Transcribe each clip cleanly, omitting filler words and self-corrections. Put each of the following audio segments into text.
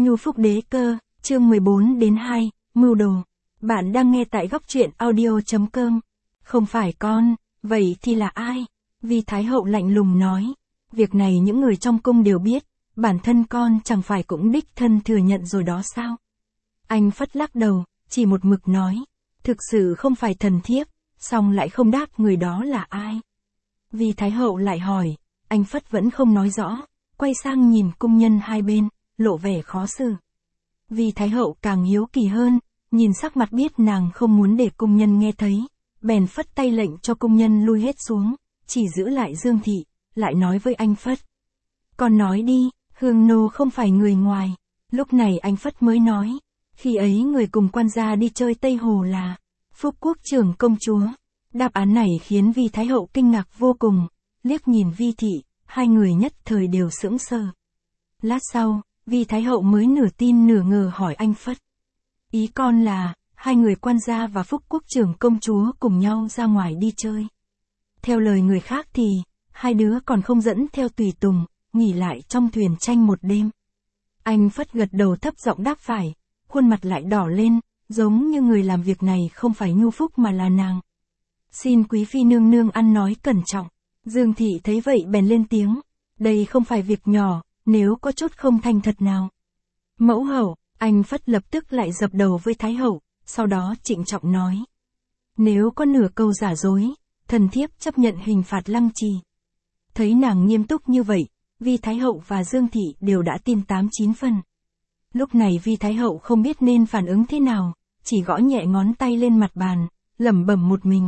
Nhu Phúc Đế Cơ, chương 14 đến 2, mưu đồ. Bạn đang nghe tại góc truyện audio.com. Không phải con, vậy thì là ai? Vi Thái Hậu lạnh lùng nói. Việc này những người trong cung đều biết, bản thân con chẳng phải cũng đích thân thừa nhận rồi đó sao? Anh Phất lắc đầu, chỉ một mực nói. Thực sự không phải thần thiếp, song lại không đáp người đó là ai. Vi Thái Hậu lại hỏi, anh Phất vẫn không nói rõ, quay sang nhìn cung nhân hai bên, lộ vẻ khó xử. Vi Thái Hậu càng hiếu kỳ hơn, nhìn sắc mặt biết nàng không muốn để cung nhân nghe thấy, bèn phất tay lệnh cho cung nhân lui hết xuống, chỉ giữ lại Dương Thị, lại nói với anh Phất. Con nói đi, Hương Nô không phải người ngoài. Lúc này anh Phất mới nói, khi ấy người cùng quan gia đi chơi Tây Hồ là Phúc Quốc trưởng công chúa. Đáp án này khiến Vi Thái Hậu kinh ngạc vô cùng, liếc nhìn Vi Thị, hai người nhất thời đều sững sờ. Lát sau, Vi Thái Hậu mới nửa tin nửa ngờ hỏi anh Phất. Ý con là, hai người quan gia và Phúc Quốc trưởng công chúa cùng nhau ra ngoài đi chơi. Theo lời người khác thì, hai đứa còn không dẫn theo tùy tùng, nghỉ lại trong thuyền tranh một đêm. Anh Phất gật đầu thấp giọng đáp phải, khuôn mặt lại đỏ lên, giống như người làm việc này không phải Nhu Phúc mà là nàng. Xin quý phi nương nương ăn nói cẩn trọng. Dương Thị thấy vậy bèn lên tiếng, đây không phải việc nhỏ, nếu có chút không thành thật nào. Mẫu hậu, anh Phất lập tức lại dập đầu với Thái Hậu, sau đó trịnh trọng nói. Nếu có nửa câu giả dối, thần thiếp chấp nhận hình phạt lăng trì. Thấy nàng nghiêm túc như vậy, Vi Thái Hậu và Dương Thị đều đã tin 8-9 phần. Lúc này Vi Thái Hậu không biết nên phản ứng thế nào, chỉ gõ nhẹ ngón tay lên mặt bàn, lẩm bẩm một mình.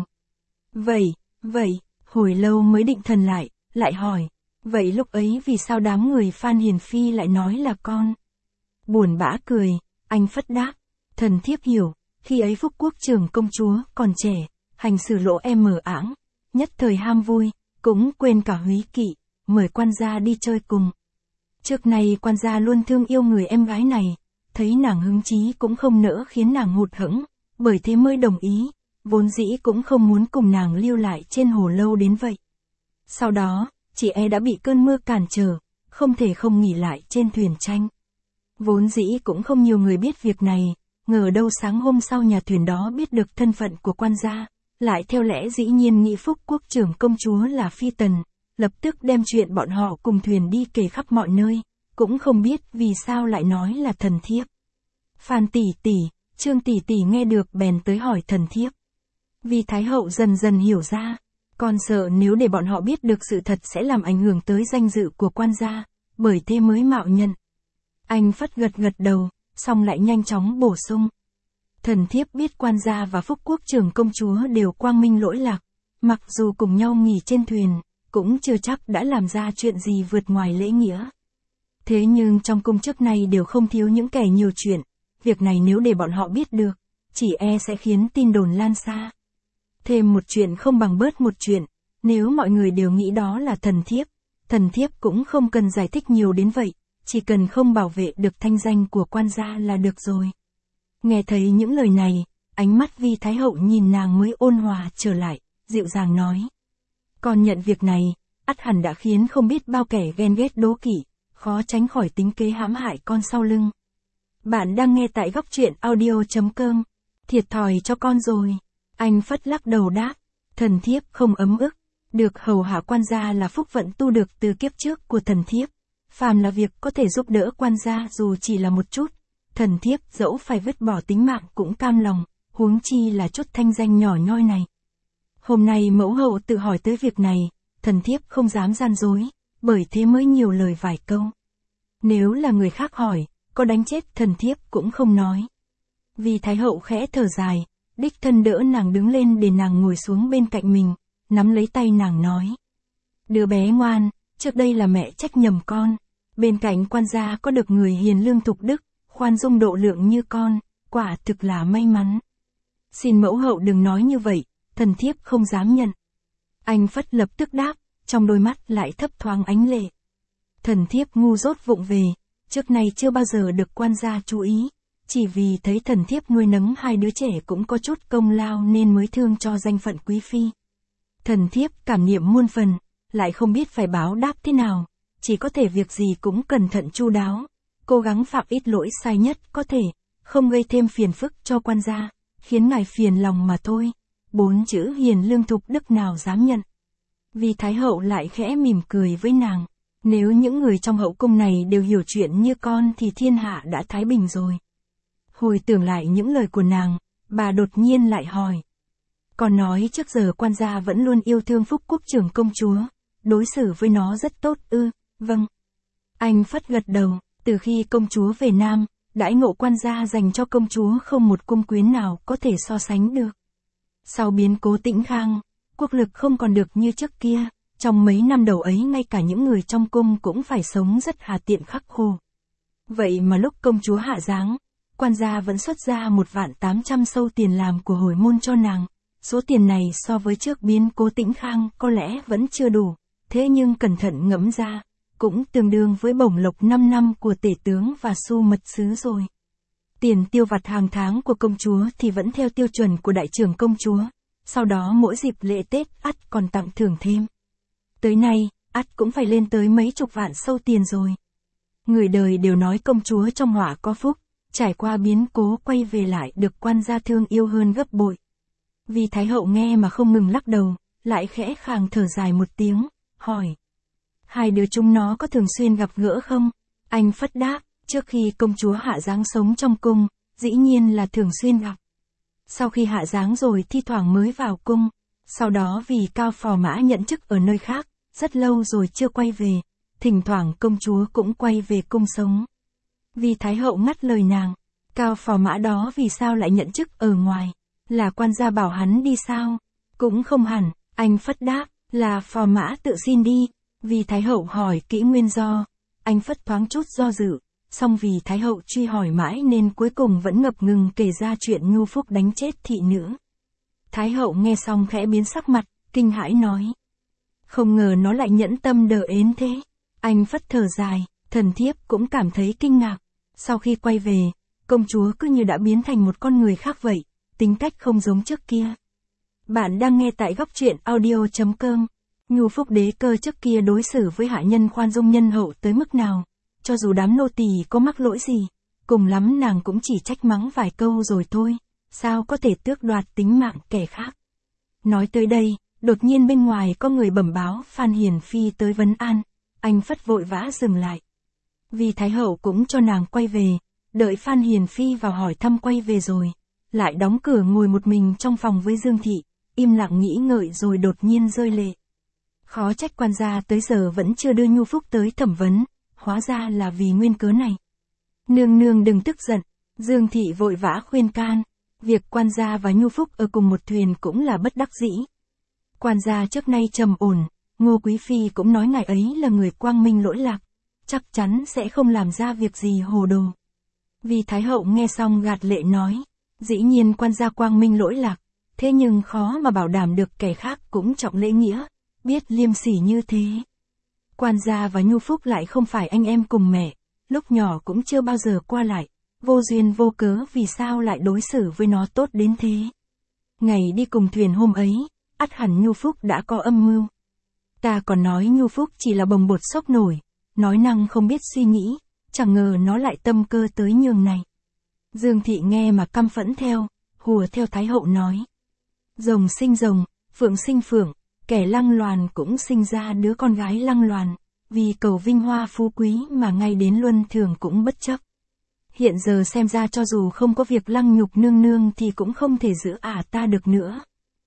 Vậy, hồi lâu mới định thần lại hỏi, vậy lúc ấy vì sao đám người Phan Hiền Phi lại nói là con? Buồn bã cười, anh Phất đáp, thần thiếp hiểu, khi ấy Phúc Quốc trưởng công chúa còn trẻ, hành xử lỗ mờ ảng, nhất thời ham vui, cũng quên cả húy kỵ, mời quan gia đi chơi cùng. Trước này quan gia luôn thương yêu người em gái này, thấy nàng hứng chí cũng không nỡ khiến nàng hụt hẫng, bởi thế mới đồng ý, vốn dĩ cũng không muốn cùng nàng lưu lại trên hồ lâu đến vậy. Sau đó, chị đã bị cơn mưa cản trở, không thể không nghỉ lại trên thuyền tranh. Vốn dĩ cũng không nhiều người biết việc này, ngờ đâu sáng hôm sau nhà thuyền đó biết được thân phận của quan gia, lại theo lẽ dĩ nhiên nghĩ Phúc Quốc trưởng công chúa là phi tần, lập tức đem chuyện bọn họ cùng thuyền đi kể khắp mọi nơi, cũng không biết vì sao lại nói là thần thiếp. Phan tỷ tỷ, Trương tỷ tỷ nghe được bèn tới hỏi thần thiếp. Vi Thái Hậu dần dần hiểu ra, con sợ nếu để bọn họ biết được sự thật sẽ làm ảnh hưởng tới danh dự của quan gia, bởi thế mới mạo nhận. Anh Phất gật đầu, xong lại nhanh chóng bổ sung. Thần thiếp biết quan gia và Phúc Quốc trưởng công chúa đều quang minh lỗi lạc, mặc dù cùng nhau nghỉ trên thuyền, cũng chưa chắc đã làm ra chuyện gì vượt ngoài lễ nghĩa. Thế nhưng trong cung trước nay đều không thiếu những kẻ nhiều chuyện, việc này nếu để bọn họ biết được, chỉ sẽ khiến tin đồn lan xa. Thêm một chuyện không bằng bớt một chuyện, nếu mọi người đều nghĩ đó là thần thiếp cũng không cần giải thích nhiều đến vậy, chỉ cần không bảo vệ được thanh danh của quan gia là được rồi. Nghe thấy những lời này, ánh mắt Vi Thái Hậu nhìn nàng mới ôn hòa trở lại, dịu dàng nói. Con nhận việc này, ắt hẳn đã khiến không biết bao kẻ ghen ghét đố kỵ, khó tránh khỏi tính kế hãm hại con sau lưng. Bạn đang nghe tại góc truyện audio.com. Thiệt thòi cho con rồi. Anh Phất lắc đầu đáp, thần thiếp không ấm ức, được hầu hạ quan gia là phúc vận tu được từ kiếp trước của thần thiếp. Phàm là việc có thể giúp đỡ quan gia dù chỉ là một chút, thần thiếp dẫu phải vứt bỏ tính mạng cũng cam lòng, huống chi là chút thanh danh nhỏ nhoi này. Hôm nay mẫu hậu tự hỏi tới việc này, thần thiếp không dám gian dối, bởi thế mới nhiều lời vài câu. Nếu là người khác hỏi, có đánh chết thần thiếp cũng không nói. Vi Thái Hậu khẽ thở dài, đích thân đỡ nàng đứng lên để nàng ngồi xuống bên cạnh mình, nắm lấy tay nàng nói. Đứa bé ngoan, trước đây là mẹ trách nhầm con, bên cạnh quan gia có được người hiền lương thục đức, khoan dung độ lượng như con, quả thực là may mắn. Xin mẫu hậu đừng nói như vậy, thần thiếp không dám nhận. Anh Phất lập tức đáp, trong đôi mắt lại thấp thoáng ánh lệ. Thần thiếp ngu dốt vụng về, trước nay chưa bao giờ được quan gia chú ý, chỉ vì thấy thần thiếp nuôi nấng hai đứa trẻ cũng có chút công lao nên mới thương cho danh phận quý phi. Thần thiếp cảm niệm muôn phần, lại không biết phải báo đáp thế nào, chỉ có thể việc gì cũng cẩn thận chu đáo, cố gắng phạm ít lỗi sai nhất có thể, không gây thêm phiền phức cho quan gia, khiến ngài phiền lòng mà thôi. 4 chữ hiền lương thục đức nào dám nhận. Vì Thái hậu lại khẽ mỉm cười với nàng. Nếu những người trong hậu cung này đều hiểu chuyện như con thì thiên hạ đã thái bình rồi. Hồi tưởng lại những lời của nàng, bà đột nhiên lại hỏi. Con nói trước giờ quan gia vẫn luôn yêu thương Phúc Quốc trưởng công chúa, đối xử với nó rất tốt ư? Vâng. Anh phất gật đầu, từ khi công chúa về Nam, đãi ngộ quan gia dành cho công chúa không một cung quyến nào có thể so sánh được. Sau biến cố Tĩnh Khang, quốc lực không còn được như trước kia, trong mấy năm đầu ấy ngay cả những người trong cung cũng phải sống rất hà tiện khắc khổ. Vậy mà lúc công chúa hạ giáng, quan gia vẫn xuất ra 1.800.000 sâu tiền làm của hồi môn cho nàng. Số tiền này so với trước biến cố Tĩnh Khang có lẽ vẫn chưa đủ, thế nhưng cẩn thận ngẫm ra, cũng tương đương với bổng lộc 5 năm của tể tướng và su mật sứ rồi. Tiền tiêu vặt hàng tháng của công chúa thì vẫn theo tiêu chuẩn của đại trưởng công chúa, sau đó mỗi dịp lễ Tết ắt còn tặng thưởng thêm. Tới nay, ắt cũng phải lên tới mấy chục vạn sâu tiền rồi. Người đời đều nói công chúa trong họa có phúc, trải qua biến cố quay về lại được quan gia thương yêu hơn gấp bội. Vì Thái hậu nghe mà không ngừng lắc đầu, lại khẽ khàng thở dài một tiếng, hỏi. Hai đứa chúng nó có thường xuyên gặp gỡ không? Anh phất đáp, trước khi công chúa hạ giáng sống trong cung, dĩ nhiên là thường xuyên gặp. Sau khi hạ giáng rồi thi thoảng mới vào cung, sau đó vì Cao Phò Mã nhận chức ở nơi khác, rất lâu rồi chưa quay về, thỉnh thoảng công chúa cũng quay về cung sống. Vì Thái hậu ngắt lời nàng, Cao Phò Mã đó vì sao lại nhận chức ở ngoài? Là quan gia bảo hắn đi sao? Cũng không hẳn, anh phất đáp, là Phò Mã tự xin đi. Vì Thái hậu hỏi kỹ nguyên do, anh phất thoáng chút do dự, song vì Thái hậu truy hỏi mãi nên cuối cùng vẫn ngập ngừng kể ra chuyện Nhu Phúc đánh chết thị nữ. Thái hậu nghe xong khẽ biến sắc mặt, kinh hãi nói. Không ngờ nó lại nhẫn tâm đờ ến thế. Anh phất thở dài, thần thiếp cũng cảm thấy kinh ngạc. Sau khi quay về, công chúa cứ như đã biến thành một con người khác vậy, tính cách không giống trước kia. Bạn đang nghe tại góc truyện audio.com. Nhu Phúc đế cơ trước kia đối xử với hạ nhân khoan dung nhân hậu tới mức nào, cho dù đám nô tỳ có mắc lỗi gì, cùng lắm nàng cũng chỉ trách mắng vài câu rồi thôi, sao có thể tước đoạt tính mạng kẻ khác. Nói tới đây, đột nhiên bên ngoài có người bẩm báo Phan Hiền Phi tới vấn an, anh phất vội vã dừng lại. Vì Thái hậu cũng cho nàng quay về, đợi Phan Hiền Phi vào hỏi thăm quay về rồi, lại đóng cửa ngồi một mình trong phòng với Dương Thị, im lặng nghĩ ngợi rồi đột nhiên rơi lệ. Khó trách quan gia tới giờ vẫn chưa đưa Nhu Phúc tới thẩm vấn, hóa ra là vì nguyên cớ này. Nương nương đừng tức giận, Dương Thị vội vã khuyên can, việc quan gia và Nhu Phúc ở cùng một thuyền cũng là bất đắc dĩ. Quan gia trước nay trầm ổn, Ngô Quý Phi cũng nói ngài ấy là người quang minh lỗi lạc, chắc chắn sẽ không làm ra việc gì hồ đồ. Vì Thái hậu nghe xong gạt lệ nói, dĩ nhiên quan gia quang minh lỗi lạc, thế nhưng khó mà bảo đảm được kẻ khác cũng trọng lễ nghĩa, biết liêm sỉ như thế. Quan gia và Nhu Phúc lại không phải anh em cùng mẹ, lúc nhỏ cũng chưa bao giờ qua lại, vô duyên vô cớ vì sao lại đối xử với nó tốt đến thế. Ngày đi cùng thuyền hôm ấy, ắt hẳn Nhu Phúc đã có âm mưu. Ta còn nói Nhu Phúc chỉ là bồng bột sốc nổi, nói năng không biết suy nghĩ, chẳng ngờ nó lại tâm cơ tới nhường này. Dương Thị nghe mà căm phẫn theo, hùa theo Thái hậu nói. Rồng sinh rồng, phượng sinh phượng, kẻ lăng loàn cũng sinh ra đứa con gái lăng loàn, vì cầu vinh hoa phú quý mà ngay đến luân thường cũng bất chấp. Hiện giờ xem ra cho dù không có việc lăng nhục nương nương thì cũng không thể giữ ta được nữa.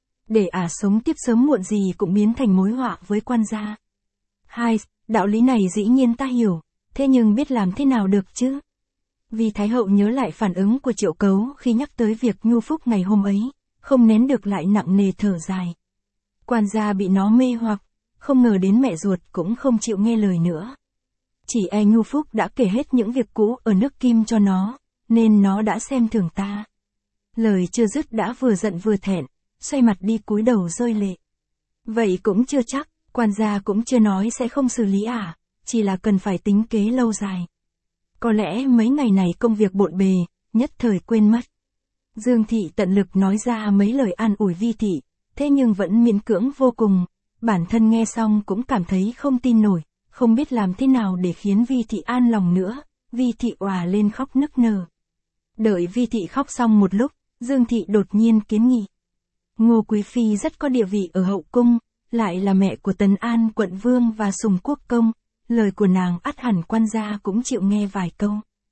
Để sống tiếp sớm muộn gì cũng biến thành mối họa với quan gia. Hai, đạo lý này dĩ nhiên ta hiểu, thế nhưng biết làm thế nào được chứ? Vì Thái hậu nhớ lại phản ứng của Triệu Cấu khi nhắc tới việc Nhu Phúc ngày hôm ấy, không nén được lại nặng nề thở dài. Quan gia bị nó mê hoặc, không ngờ đến mẹ ruột cũng không chịu nghe lời nữa. Chỉ e Nhu Phúc đã kể hết những việc cũ ở nước Kim cho nó, nên nó đã xem thường ta. Lời chưa dứt đã vừa giận vừa thẹn, xoay mặt đi cúi đầu rơi lệ. Vậy cũng chưa chắc, quan gia cũng chưa nói sẽ không xử lý chỉ là cần phải tính kế lâu dài. Có lẽ mấy ngày này công việc bộn bề, nhất thời quên mất. Dương Thị tận lực nói ra mấy lời an ủi Vi Thị, thế nhưng vẫn miễn cưỡng vô cùng, bản thân nghe xong cũng cảm thấy không tin nổi, không biết làm thế nào để khiến Vi Thị an lòng nữa, Vi thị òa lên khóc nức nở. Đợi Vi thị khóc xong một lúc, Dương thị đột nhiên kiến nghị. Ngô Quý Phi rất có địa vị ở hậu cung, lại là mẹ của Tấn An quận vương và Sùng Quốc công, lời của nàng ắt hẳn quan gia cũng chịu nghe vài câu.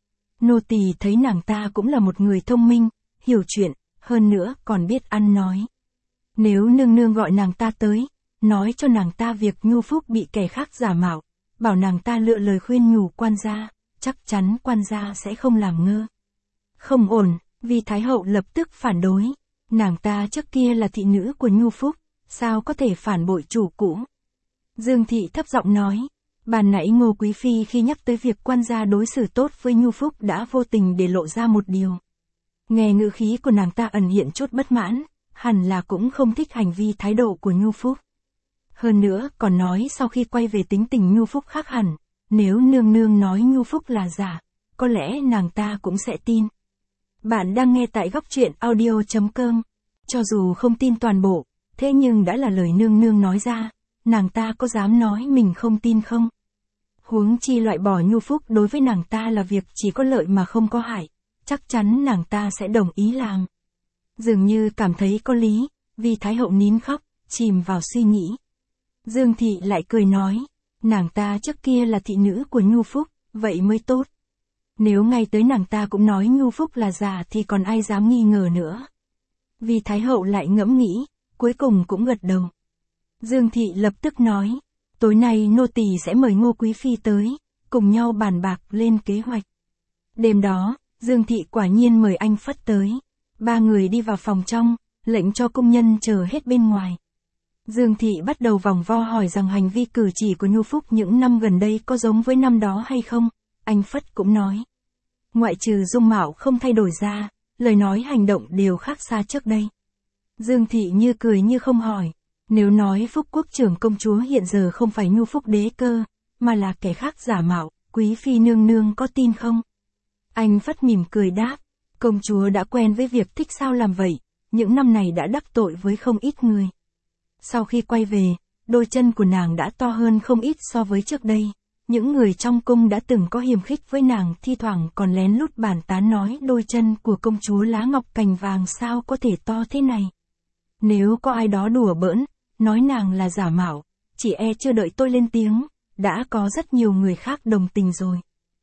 Nô tỳ thấy nàng ta cũng là một người thông minh, hiểu chuyện, hơn nữa còn biết ăn nói. Nếu nương nương gọi nàng ta tới, nói cho nàng ta việc Nhu Phúc bị kẻ khác giả mạo, bảo nàng ta lựa lời khuyên nhủ quan gia, chắc chắn quan gia sẽ không làm ngơ. Không ổn, vì Thái hậu lập tức phản đối. Nàng ta trước kia là thị nữ của Nhu Phúc, sao có thể phản bội chủ cũ? Dương thị thấp giọng nói, ban nãy Ngô Quý Phi khi nhắc tới việc quan gia đối xử tốt với Nhu Phúc đã vô tình để lộ ra một điều. Nghe ngữ khí của nàng ta ẩn hiện chút bất mãn, hẳn là cũng không thích hành vi thái độ của Nhu Phúc. Hơn nữa còn nói sau khi quay về tính tình Nhu Phúc khác hẳn, nếu nương nương nói Nhu Phúc là giả, có lẽ nàng ta cũng sẽ tin. Bạn đang nghe tại góc truyện audio.com. Cho dù không tin toàn bộ, thế nhưng đã là lời nương nương nói ra, nàng ta có dám nói mình không tin không? Huống chi loại bỏ Nhu Phúc đối với nàng ta là việc chỉ có lợi mà không có hại, chắc chắn nàng ta sẽ đồng ý làm. Dường như cảm thấy có lý, vì Thái hậu nín khóc, chìm vào suy nghĩ. Dương thị lại cười nói, nàng ta trước kia là thị nữ của Nhu Phúc, vậy mới tốt. Nếu ngay tới nàng ta cũng nói Nhu Phúc là giả thì còn ai dám nghi ngờ nữa. Vì Thái hậu lại ngẫm nghĩ, cuối cùng cũng gật đầu. Dương thị lập tức nói, tối nay nô tỳ sẽ mời Ngô Quý Phi tới, cùng nhau bàn bạc lên kế hoạch. Đêm đó, Dương thị quả nhiên mời anh Phất tới. Ba người đi vào phòng trong, lệnh cho công nhân chờ hết bên ngoài. Dương thị bắt đầu vòng vo hỏi rằng hành vi cử chỉ của Nhu Phúc những năm gần đây có giống với năm đó hay không. Anh Phất cũng nói, ngoại trừ dung mạo không thay đổi ra, lời nói hành động đều khác xa trước đây. Dương thị như cười như không hỏi, nếu nói Phúc Quốc trưởng công chúa hiện giờ không phải Nhu Phúc đế cơ, mà là kẻ khác giả mạo, Quý Phi nương nương có tin không? Anh Phất mỉm cười đáp, công chúa đã quen với việc thích sao làm vậy, những năm này đã đắc tội với không ít người. Sau khi quay về, đôi chân của nàng đã to hơn không ít so với trước đây. Những người trong cung đã từng có hiềm khích với nàng thi thoảng còn lén lút bàn tán nói đôi chân của công chúa lá ngọc cành vàng sao có thể to thế này. Nếu có ai đó đùa bỡn, nói nàng là giả mạo, chỉ e chưa đợi tôi lên tiếng, đã có rất nhiều người khác đồng tình rồi.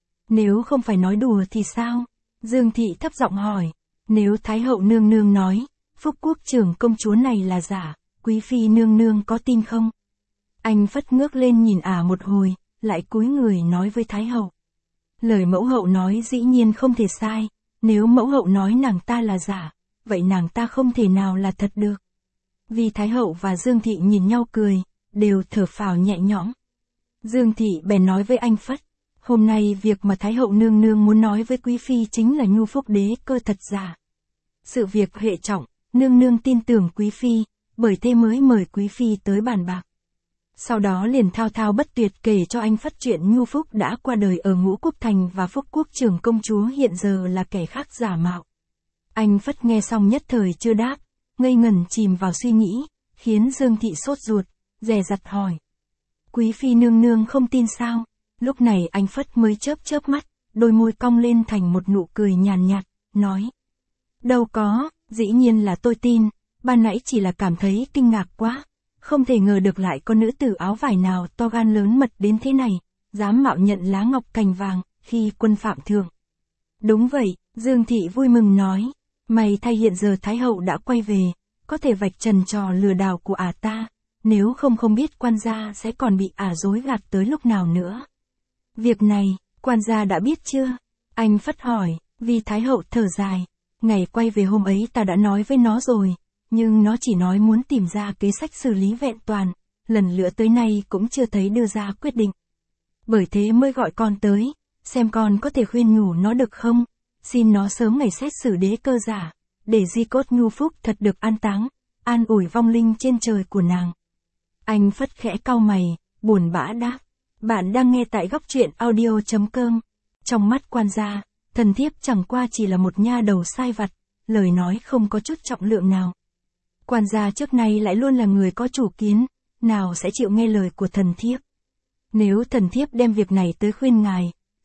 Nếu không phải nói đùa thì sao? Dương thị thấp giọng hỏi, nếu Thái hậu nương nương nói, Phúc Quốc trưởng công chúa này là giả, Quý Phi nương nương có tin không? Anh Phất ngước lên nhìn một hồi, lại cúi người nói với Thái hậu. Lời mẫu hậu nói dĩ nhiên không thể sai, nếu mẫu hậu nói nàng ta là giả, vậy nàng ta không thể nào là thật được. Vì Thái hậu và Dương thị nhìn nhau cười, đều thở phào nhẹ nhõm. Dương thị bèn nói với anh Phất, hôm nay việc mà Thái hậu nương nương muốn nói với Quý Phi chính là Nhu Phúc đế cơ thật giả. Sự việc hệ trọng, nương nương tin tưởng Quý Phi, bởi thế mới mời Quý Phi tới bàn bạc. Sau đó liền thao thao bất tuyệt kể cho anh Phất chuyện Nhu Phúc đã qua đời ở Ngũ Quốc Thành và Phúc Quốc trưởng công chúa hiện giờ là kẻ khác giả mạo. Anh Phất nghe xong nhất thời chưa đáp, ngây ngẩn chìm vào suy nghĩ, khiến Dương thị sốt ruột, dè dặt hỏi. Quý Phi nương nương không tin sao? Lúc này anh Phất mới chớp mắt, đôi môi cong lên thành một nụ cười nhàn nhạt, nói. Đâu có, dĩ nhiên là tôi tin, ban nãy chỉ là cảm thấy kinh ngạc quá. Không thể ngờ được lại có nữ tử áo vải nào to gan lớn mật đến thế này, dám mạo nhận lá ngọc cành vàng, khi quân phạm thượng. Đúng vậy, Dương thị vui mừng nói, may thay hiện giờ Thái hậu đã quay về, có thể vạch trần trò lừa đảo của ta, nếu không biết quan gia sẽ còn bị dối gạt tới lúc nào nữa. Việc này, quan gia đã biết chưa? Anh Phất hỏi, vì Thái hậu thở dài, ngày quay về hôm ấy ta đã nói với nó rồi. Nhưng nó chỉ nói muốn tìm ra kế sách xử lý vẹn toàn, lần nữa tới nay cũng chưa thấy đưa ra quyết định. Bởi thế mới gọi con tới, xem con có thể khuyên nhủ nó được không, xin nó sớm ngày xét xử đế cơ giả, để di cốt Nhu Phúc thật được an táng, an ủi vong linh trên trời của nàng. Anh Phất khẽ cau mày, buồn bã đáp, bạn đang nghe tại góc truyện audio.com. Trong mắt quan gia, thần thiếp chẳng qua chỉ là một nha đầu sai vặt, lời nói không có chút trọng lượng nào. Quan gia trước nay lại luôn là người có chủ kiến, nào sẽ chịu nghe lời của thần thiếp. Nếu thần thiếp đem việc này tới khuyên ngài,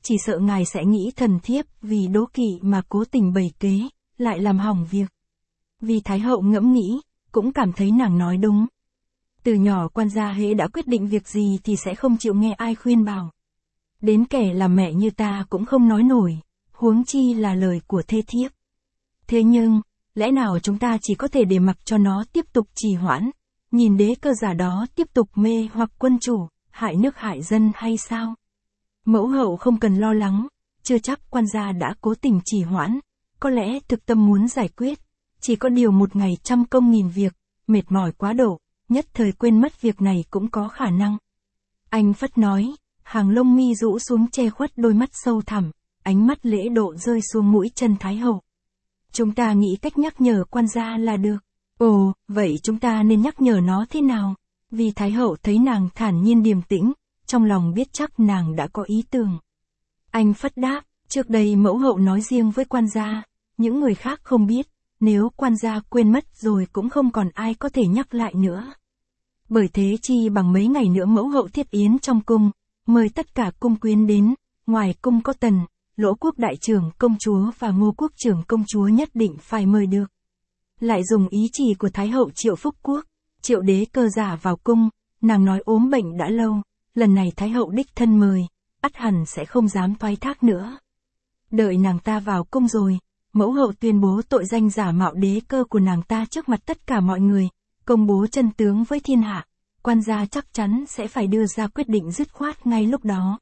chỉ sợ ngài sẽ nghĩ thần thiếp vì đố kỵ mà cố tình bày kế, lại làm hỏng việc. Vì Thái hậu ngẫm nghĩ, cũng cảm thấy nàng nói đúng. Từ nhỏ quan gia hễ đã quyết định việc gì thì sẽ không chịu nghe ai khuyên bảo. Đến kẻ làm mẹ như ta cũng không nói nổi, huống chi là lời của thê thiếp. Thế nhưng, lẽ nào chúng ta chỉ có thể để mặc cho nó tiếp tục trì hoãn, nhìn đế cơ giả đó tiếp tục mê hoặc quân chủ, hại nước hại dân hay sao? Mẫu hậu không cần lo lắng, chưa chắc quan gia đã cố tình trì hoãn, có lẽ thực tâm muốn giải quyết, chỉ có điều một ngày trăm công nghìn việc, mệt mỏi quá độ, nhất thời quên mất việc này cũng có khả năng. Anh phất nói, hàng lông mi rũ xuống che khuất đôi mắt sâu thẳm, ánh mắt lễ độ rơi xuống mũi chân Thái hậu. Chúng ta nghĩ cách nhắc nhở quan gia là được. Ồ, vậy chúng ta nên nhắc nhở nó thế nào? Vì Thái hậu thấy nàng thản nhiên điềm tĩnh, trong lòng biết chắc nàng đã có ý tưởng. Anh phất đáp, trước đây mẫu hậu nói riêng với quan gia, những người khác không biết, nếu quan gia quên mất rồi cũng không còn ai có thể nhắc lại nữa. Bởi thế chi bằng mấy ngày nữa mẫu hậu thiết yến trong cung, mời tất cả cung quyến đến, ngoài cung có Tần, Lỗ quốc đại trưởng công chúa và Ngô quốc trưởng công chúa nhất định phải mời được. Lại dùng ý chỉ của Thái hậu triệu phúc quốc, triệu đế cơ giả vào cung, nàng nói ốm bệnh đã lâu, lần này Thái hậu đích thân mời, ắt hẳn sẽ không dám thoái thác nữa. Đợi nàng ta vào cung rồi, mẫu hậu tuyên bố tội danh giả mạo đế cơ của nàng ta trước mặt tất cả mọi người, công bố chân tướng với thiên hạ, quan gia chắc chắn sẽ phải đưa ra quyết định dứt khoát ngay lúc đó.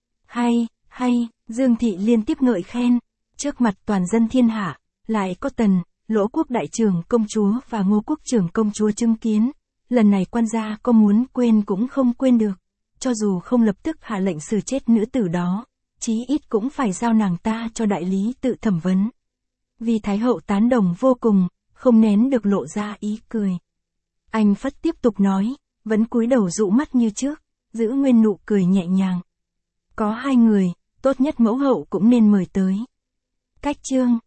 Hay, Dương Thị liên tiếp ngợi khen, trước mặt toàn dân thiên hạ, lại có Tần, Lỗ quốc đại trưởng công chúa và Ngô quốc trưởng công chúa chứng kiến, lần này quan gia có muốn quên cũng không quên được, cho dù không lập tức hạ lệnh xử chết nữ tử đó, chí ít cũng phải giao nàng ta cho đại lý tự thẩm vấn. Vì Thái hậu tán đồng vô cùng, không nén được lộ ra ý cười. Anh phất tiếp tục nói, vẫn cúi đầu dụ mắt như trước, giữ nguyên nụ cười nhẹ nhàng. Có hai người, tốt nhất mẫu hậu cũng nên mời tới. Cách chương